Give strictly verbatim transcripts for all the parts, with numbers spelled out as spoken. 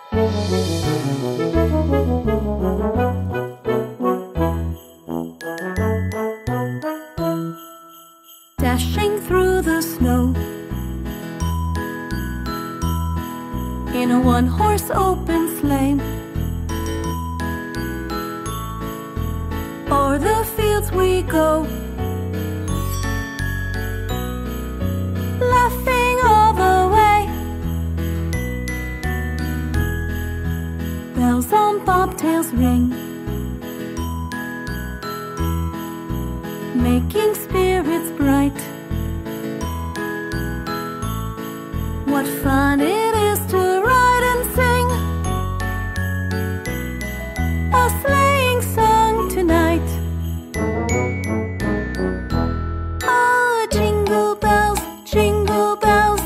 Dashing through the snow in a one-horse open sleigh, o'er the fields we go, laughing all the way. Bells on bobtails ring, making spirits bright. What fun it is to ride and sing a sleighing song tonight. Oh, jingle bells, jingle bells,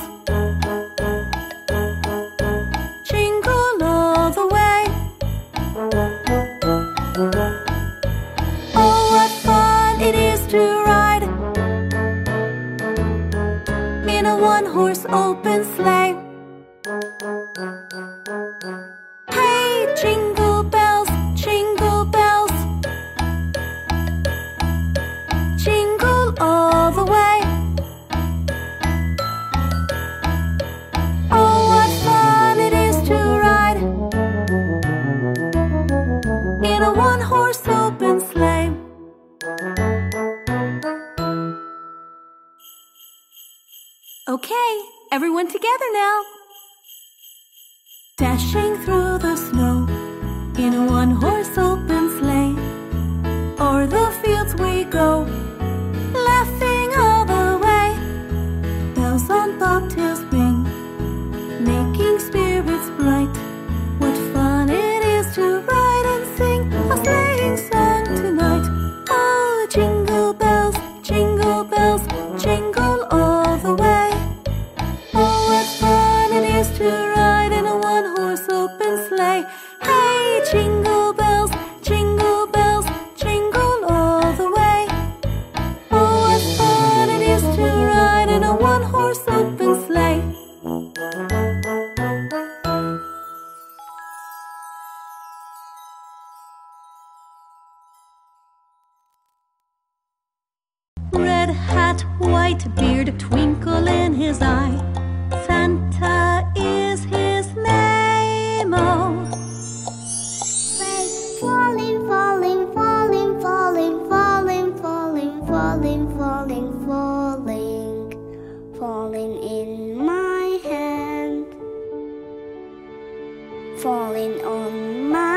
jingle all the way. Oh, what fun it is to ride in a one-horse open sleigh. Hey, jingle bells, jingle bells, jingle all the way. Oh, what fun it is to ride in a one-horse open sleigh. Okay, everyone together now. Dashing through the snow in a one-horse open sleigh, o'er the fields we go, laughing all the way. Bells on bobtails ring, making spirits bright. What fun it is to ride and sing a sleighing song tonight. Oh, jingle bells, jingle bells, jingle all the way. Oh, what fun it is to ride in a one-horse open sleigh. Hey, jingle bells, jingle bells, jingle all the way. Oh, what fun it is to ride in a one-horse open sleigh. Red hat, white beard, a twinkle in his eye. Santa is his name, oh. Falling, falling, falling, falling, falling, falling, falling, falling, falling, falling in my hand, falling on my